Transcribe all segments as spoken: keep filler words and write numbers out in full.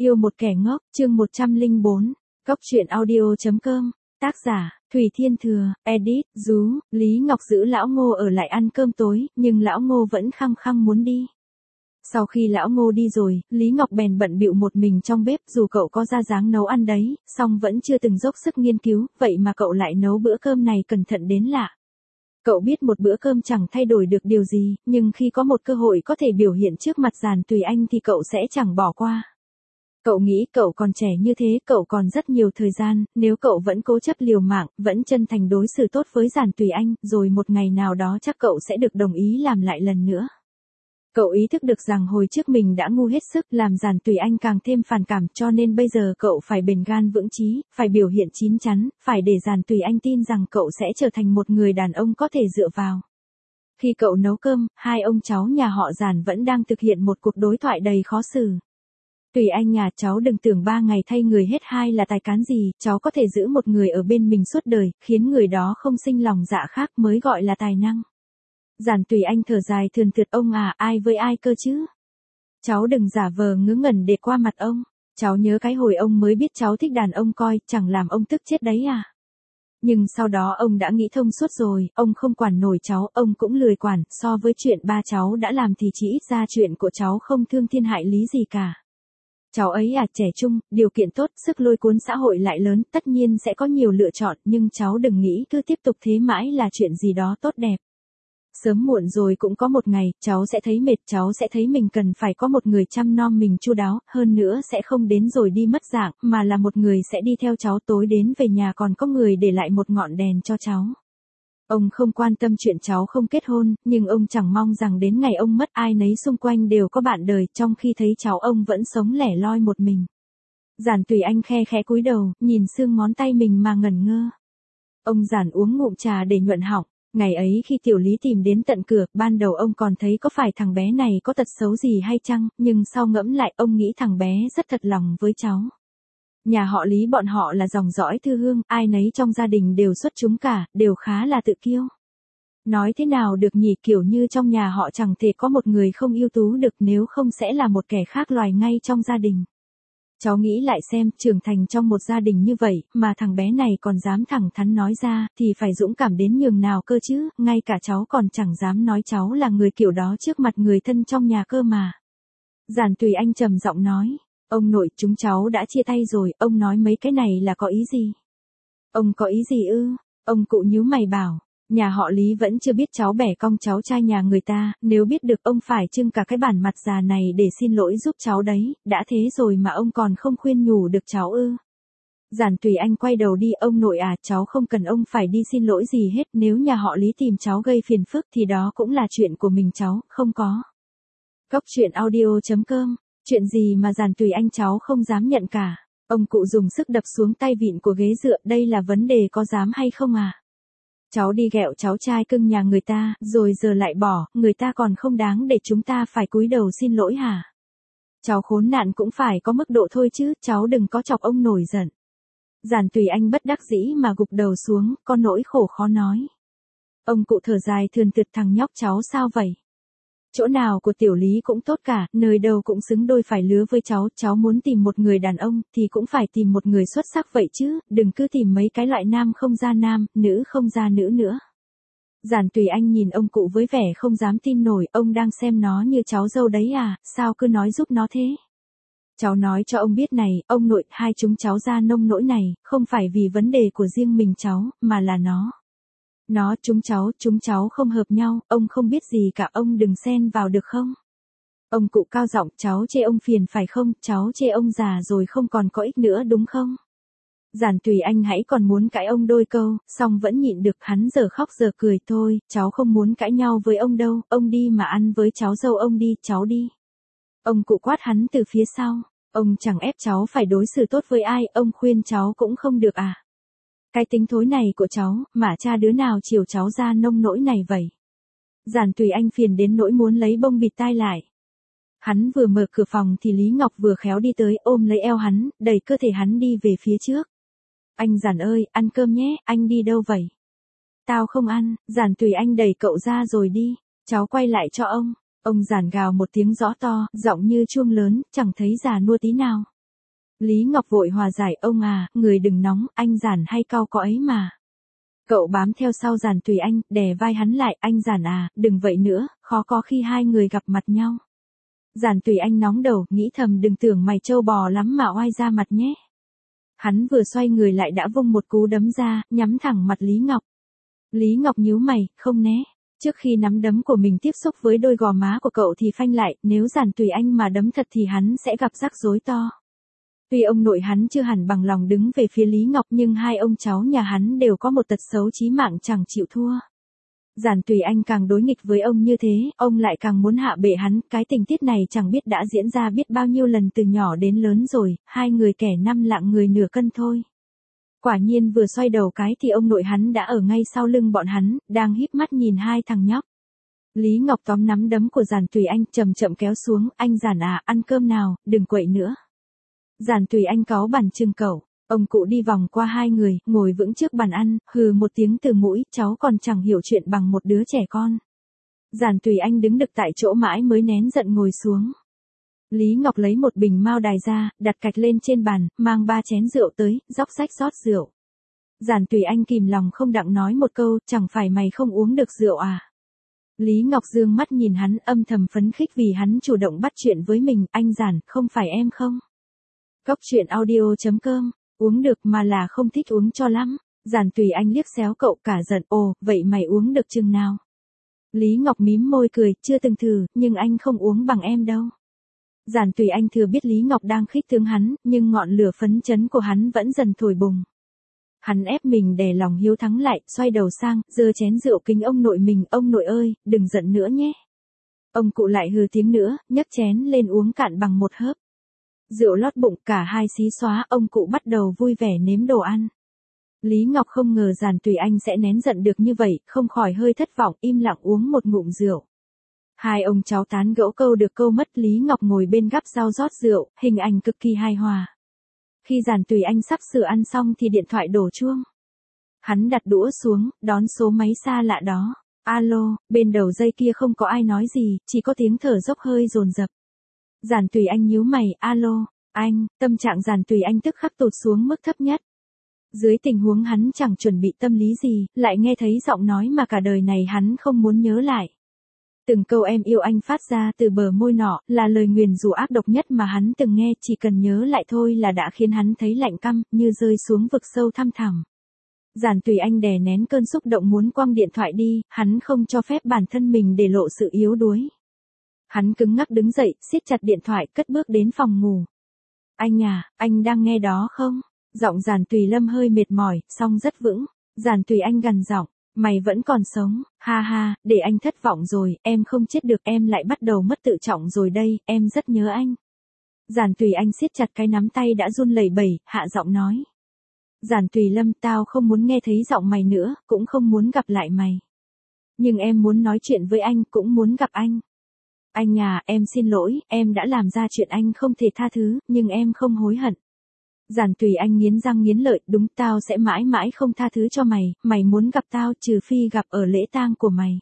Yêu một kẻ ngốc, chương một trăm lẻ bốn, Cốc truyện audio chấm com, tác giả, Thủy Thiên Thừa, edit, Dú, Lý Ngọc giữ lão Ngô ở lại ăn cơm tối, nhưng lão Ngô vẫn khăng khăng muốn đi. Sau khi lão Ngô đi rồi, Lý Ngọc bèn bận bịu một mình trong bếp, dù cậu có ra dáng nấu ăn đấy, song vẫn chưa từng dốc sức nghiên cứu, vậy mà cậu lại nấu bữa cơm này cẩn thận đến lạ. Cậu biết một bữa cơm chẳng thay đổi được điều gì, nhưng khi có một cơ hội có thể biểu hiện trước mặt Giản Tùy Anh thì cậu sẽ chẳng bỏ qua. Cậu nghĩ cậu còn trẻ như thế, cậu còn rất nhiều thời gian, nếu cậu vẫn cố chấp liều mạng, vẫn chân thành đối xử tốt với Giản Tùy Anh, rồi một ngày nào đó chắc cậu sẽ được đồng ý làm lại lần nữa. Cậu ý thức được rằng hồi trước mình đã ngu hết sức, làm Giản Tùy Anh càng thêm phản cảm, cho nên bây giờ cậu phải bền gan vững chí, phải biểu hiện chín chắn, phải để Giản Tùy Anh tin rằng cậu sẽ trở thành một người đàn ông có thể dựa vào. Khi cậu nấu cơm, hai ông cháu nhà họ Giản vẫn đang thực hiện một cuộc đối thoại đầy khó xử. Tùy Anh nhà, cháu đừng tưởng ba ngày thay người hết hai là tài cán gì, cháu có thể giữ một người ở bên mình suốt đời, khiến người đó không sinh lòng dạ khác mới gọi là tài năng. Giản Tùy Anh thở dài thườn thượt, ông à, ai với ai cơ chứ? Cháu đừng giả vờ ngớ ngẩn để qua mặt ông. Cháu nhớ cái hồi ông mới biết cháu thích đàn ông coi, chẳng làm ông tức chết đấy à? Nhưng sau đó ông đã nghĩ thông suốt rồi, ông không quản nổi cháu, ông cũng lười quản, so với chuyện ba cháu đã làm thì chỉ ít ra chuyện của cháu không thương thiên hại lý gì cả. Cháu ấy à, trẻ trung, điều kiện tốt, sức lôi cuốn xã hội lại lớn, tất nhiên sẽ có nhiều lựa chọn, nhưng cháu đừng nghĩ cứ tiếp tục thế mãi là chuyện gì đó tốt đẹp. Sớm muộn rồi cũng có một ngày, cháu sẽ thấy mệt, cháu sẽ thấy mình cần phải có một người chăm nom mình chu đáo, hơn nữa sẽ không đến rồi đi mất dạng, mà là một người sẽ đi theo cháu, tối đến về nhà còn có người để lại một ngọn đèn cho cháu. Ông không quan tâm chuyện cháu không kết hôn, nhưng ông chẳng mong rằng đến ngày ông mất ai nấy xung quanh đều có bạn đời, trong khi thấy cháu ông vẫn sống lẻ loi một mình. Giản Tùy Anh khe khẽ cúi đầu, nhìn xương ngón tay mình mà ngẩn ngơ. Ông Giản uống ngụm trà để nhuận họng. Ngày ấy khi Tiểu Lý tìm đến tận cửa, ban đầu ông còn thấy có phải thằng bé này có tật xấu gì hay chăng, nhưng sau ngẫm lại ông nghĩ thằng bé rất thật lòng với cháu. Nhà họ Lý bọn họ là dòng dõi thư hương, ai nấy trong gia đình đều xuất chúng cả, đều khá là tự kiêu. Nói thế nào được nhỉ, kiểu như trong nhà họ chẳng thể có một người không ưu tú được, nếu không sẽ là một kẻ khác loài ngay trong gia đình. Cháu nghĩ lại xem, trưởng thành trong một gia đình như vậy, mà thằng bé này còn dám thẳng thắn nói ra, thì phải dũng cảm đến nhường nào cơ chứ, ngay cả cháu còn chẳng dám nói cháu là người kiểu đó trước mặt người thân trong nhà cơ mà. Giản Tùy Anh trầm giọng nói, ông nội, chúng cháu đã chia tay rồi, ông nói mấy cái này là có ý gì? Ông có ý gì ư? Ông cụ nhíu mày bảo. Nhà họ Lý vẫn chưa biết cháu bẻ cong cháu trai nhà người ta, nếu biết được ông phải trưng cả cái bản mặt già này để xin lỗi giúp cháu đấy, đã thế rồi mà ông còn không khuyên nhủ được cháu ư. Giản Tùy Anh quay đầu đi, ông nội à, cháu không cần ông phải đi xin lỗi gì hết, nếu nhà họ Lý tìm cháu gây phiền phức thì đó cũng là chuyện của mình cháu, không có. Cốc truyện audio chấm com, chuyện gì mà Giản Tùy Anh cháu không dám nhận cả. Ông cụ dùng sức đập xuống tay vịn của ghế dựa, đây là vấn đề có dám hay không à? Cháu đi ghẹo cháu trai cưng nhà người ta, rồi giờ lại bỏ, người ta còn không đáng để chúng ta phải cúi đầu xin lỗi hả? Cháu khốn nạn cũng phải có mức độ thôi chứ, cháu đừng có chọc ông nổi giận. Giản Tùy Anh bất đắc dĩ mà gục đầu xuống, có nỗi khổ khó nói. Ông cụ thở dài thườn thượt, thằng nhóc cháu sao vậy? Chỗ nào của Tiểu Lý cũng tốt cả, nơi đâu cũng xứng đôi phải lứa với cháu, cháu muốn tìm một người đàn ông, thì cũng phải tìm một người xuất sắc vậy chứ, đừng cứ tìm mấy cái loại nam không ra nam, nữ không ra nữ nữa. Giản Tùy Anh nhìn ông cụ với vẻ không dám tin nổi, ông đang xem nó như cháu dâu đấy à, sao cứ nói giúp nó thế? Cháu nói cho ông biết này, ông nội, hai chúng cháu ra nông nỗi này, không phải vì vấn đề của riêng mình cháu, mà là nó. Nó, chúng cháu, chúng cháu không hợp nhau, ông không biết gì cả, ông đừng xen vào được không? Ông cụ cao giọng, cháu chê ông phiền phải không, cháu chê ông già rồi không còn có ích nữa đúng không? Giản Tùy Anh hãy còn muốn cãi ông đôi câu, song vẫn nhịn được, hắn giờ khóc giờ cười, thôi, cháu không muốn cãi nhau với ông đâu, ông đi mà ăn với cháu dâu ông đi, cháu đi. Ông cụ quát hắn từ phía sau, ông chẳng ép cháu phải đối xử tốt với ai, ông khuyên cháu cũng không được à? Cái tính thối này của cháu, mà cha đứa nào chiều cháu ra nông nỗi này vậy? Giản Tùy Anh phiền đến nỗi muốn lấy bông bịt tai lại. Hắn vừa mở cửa phòng thì Lý Ngọc vừa khéo đi tới, ôm lấy eo hắn, đẩy cơ thể hắn đi về phía trước. Anh Giản ơi, ăn cơm nhé, anh đi đâu vậy? Tao không ăn. Giản Tùy Anh đẩy cậu ra rồi đi, cháu quay lại cho ông. Ông Giản gào một tiếng rõ to, giọng như chuông lớn, chẳng thấy già nua tí nào. Lý Ngọc vội hòa giải, ông à, người đừng nóng, anh Giản hay cau có ấy mà. Cậu bám theo sau Giản Tùy Anh, đè vai hắn lại, anh Giản à, đừng vậy nữa, khó có khi hai người gặp mặt nhau. Giản Tùy Anh nóng đầu, nghĩ thầm đừng tưởng mày trâu bò lắm mà oai ra mặt nhé. Hắn vừa xoay người lại đã vung một cú đấm ra, nhắm thẳng mặt Lý Ngọc. Lý Ngọc nhíu mày, không né. Trước khi nắm đấm của mình tiếp xúc với đôi gò má của cậu thì phanh lại, nếu Giản Tùy Anh mà đấm thật thì hắn sẽ gặp rắc rối to. Tuy ông nội hắn chưa hẳn bằng lòng đứng về phía Lý Ngọc nhưng hai ông cháu nhà hắn đều có một tật xấu chí mạng chẳng chịu thua. Giản Tùy Anh càng đối nghịch với ông như thế, ông lại càng muốn hạ bệ hắn, cái tình tiết này chẳng biết đã diễn ra biết bao nhiêu lần từ nhỏ đến lớn rồi, hai người kẻ năm lạng người nửa cân thôi. Quả nhiên vừa xoay đầu cái thì ông nội hắn đã ở ngay sau lưng bọn hắn, đang híp mắt nhìn hai thằng nhóc. Lý Ngọc tóm nắm đấm của Giản Tùy Anh, chậm chậm kéo xuống, anh Giản à, ăn cơm nào, đừng quậy nữa. Giản Tùy Anh cáu bản trừng cẩu, ông cụ đi vòng qua hai người, ngồi vững trước bàn ăn, hừ một tiếng từ mũi, cháu còn chẳng hiểu chuyện bằng một đứa trẻ con. Giản Tùy Anh đứng đực tại chỗ mãi mới nén giận ngồi xuống. Lý Ngọc lấy một bình mao đài ra, đặt cạch lên trên bàn, mang ba chén rượu tới, dốc xách rót rượu. Giản Tùy Anh kìm lòng không đặng nói một câu, chẳng phải mày không uống được rượu à? Lý Ngọc dương mắt nhìn hắn, âm thầm phấn khích vì hắn chủ động bắt chuyện với mình, anh Giản, không phải em không? Cốc truyện audio chấm com, uống được mà là không thích uống cho lắm. Giản Tùy Anh liếc xéo cậu cả giận, ồ, vậy mày uống được chừng nào? Lý Ngọc mím môi cười, chưa từng thử, nhưng anh không uống bằng em đâu. Giản Tùy Anh thừa biết Lý Ngọc đang khích tướng hắn, nhưng ngọn lửa phấn chấn của hắn vẫn dần thổi bùng. Hắn ép mình đè lòng hiếu thắng lại, xoay đầu sang, giơ chén rượu kính ông nội mình, ông nội ơi, đừng giận nữa nhé. Ông cụ lại hừ tiếng nữa, nhấc chén lên uống cạn bằng một hớp. Rượu lót bụng, cả hai xí xóa, ông cụ bắt đầu vui vẻ nếm đồ ăn. Lý Ngọc không ngờ Giản Tùy Anh sẽ nén giận được như vậy, không khỏi hơi thất vọng, im lặng uống một ngụm rượu. Hai ông cháu tán gẫu câu được câu mất, Lý Ngọc ngồi bên gắp rau rót rượu, hình ảnh cực kỳ hài hòa. Khi Giản Tùy Anh sắp sửa ăn xong thì điện thoại đổ chuông. Hắn đặt đũa xuống, đón số máy xa lạ đó. Alo, bên đầu dây kia không có ai nói gì, chỉ có tiếng thở dốc hơi dồn dập. Giản Tùy Anh nhíu mày, alo, anh, tâm trạng Giản Tùy Anh tức khắc tụt xuống mức thấp nhất. Dưới tình huống hắn chẳng chuẩn bị tâm lý gì, lại nghe thấy giọng nói mà cả đời này hắn không muốn nhớ lại. Từng câu em yêu anh phát ra từ bờ môi nọ, là lời nguyền rủa ác độc nhất mà hắn từng nghe, chỉ cần nhớ lại thôi là đã khiến hắn thấy lạnh căm, như rơi xuống vực sâu thăm thẳm. Giản Tùy Anh đè nén cơn xúc động muốn quăng điện thoại đi, hắn không cho phép bản thân mình để lộ sự yếu đuối. Hắn cứng ngắc đứng dậy, siết chặt điện thoại, cất bước đến phòng ngủ. Anh à, anh đang nghe đó không? Giọng Giản Tùy Lâm hơi mệt mỏi, song rất vững. Giản Tùy Anh gằn giọng, mày vẫn còn sống, ha ha, để anh thất vọng rồi, em không chết được, em lại bắt đầu mất tự trọng rồi đây, em rất nhớ anh. Giản Tùy Anh siết chặt cái nắm tay đã run lẩy bẩy, hạ giọng nói. Giản Tùy Lâm, tao không muốn nghe thấy giọng mày nữa, cũng không muốn gặp lại mày. Nhưng em muốn nói chuyện với anh, cũng muốn gặp anh. Anh à, em xin lỗi, em đã làm ra chuyện anh không thể tha thứ, nhưng em không hối hận. Giản Tùy Anh nghiến răng nghiến lợi, đúng, tao sẽ mãi mãi không tha thứ cho mày, mày muốn gặp tao trừ phi gặp ở lễ tang của mày.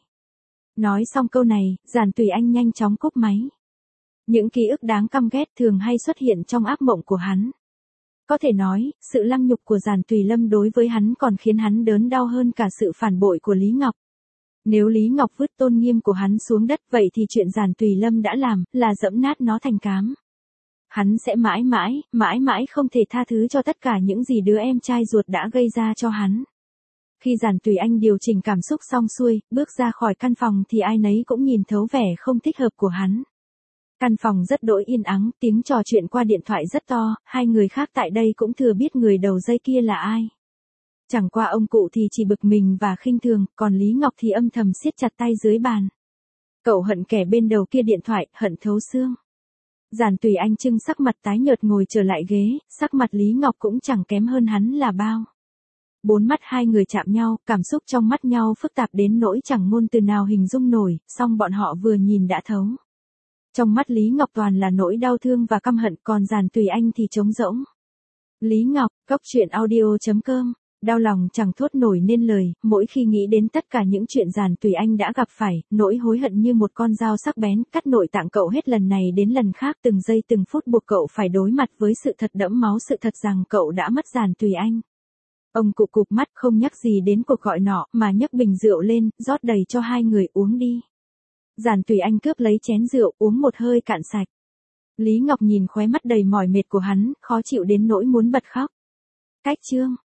Nói xong câu này, Giản Tùy Anh nhanh chóng cúp máy. Những ký ức đáng căm ghét thường hay xuất hiện trong ác mộng của hắn. Có thể nói, sự lăng nhục của Giản Tùy Lâm đối với hắn còn khiến hắn đớn đau hơn cả sự phản bội của Lý Ngọc. Nếu Lý Ngọc vứt tôn nghiêm của hắn xuống đất vậy thì chuyện Giản Tùy Lâm đã làm, là dẫm nát nó thành cám. Hắn sẽ mãi mãi, mãi mãi không thể tha thứ cho tất cả những gì đứa em trai ruột đã gây ra cho hắn. Khi Giản Tùy Anh điều chỉnh cảm xúc xong xuôi, bước ra khỏi căn phòng thì ai nấy cũng nhìn thấu vẻ không thích hợp của hắn. Căn phòng rất đỗi yên ắng, tiếng trò chuyện qua điện thoại rất to, hai người khác tại đây cũng thừa biết người đầu dây kia là ai. Chẳng qua ông cụ thì chỉ bực mình và khinh thường, còn Lý Ngọc thì âm thầm siết chặt tay dưới bàn. Cậu hận kẻ bên đầu kia điện thoại, hận thấu xương. Giản Tùy Anh trưng sắc mặt tái nhợt ngồi trở lại ghế, sắc mặt Lý Ngọc cũng chẳng kém hơn hắn là bao. Bốn mắt hai người chạm nhau, cảm xúc trong mắt nhau phức tạp đến nỗi chẳng ngôn từ nào hình dung nổi, song bọn họ vừa nhìn đã thấu. Trong mắt Lý Ngọc toàn là nỗi đau thương và căm hận, còn Giản Tùy Anh thì trống rỗng. Lý Ngọc, cốc truyện audio chấm com Đau lòng chẳng thốt nổi nên lời, mỗi khi nghĩ đến tất cả những chuyện Giản Tùy Anh đã gặp phải, nỗi hối hận như một con dao sắc bén, cắt nội tạng cậu hết lần này đến lần khác, từng giây từng phút buộc cậu phải đối mặt với sự thật đẫm máu, sự thật rằng cậu đã mất Giản Tùy Anh. Ông cụ cụp mắt không nhắc gì đến cuộc gọi nọ, mà nhấc bình rượu lên, rót đầy cho hai người uống đi. Giản Tùy Anh cướp lấy chén rượu, uống một hơi cạn sạch. Lý Ngọc nhìn khóe mắt đầy mỏi mệt của hắn, khó chịu đến nỗi muốn bật khóc. Cách chương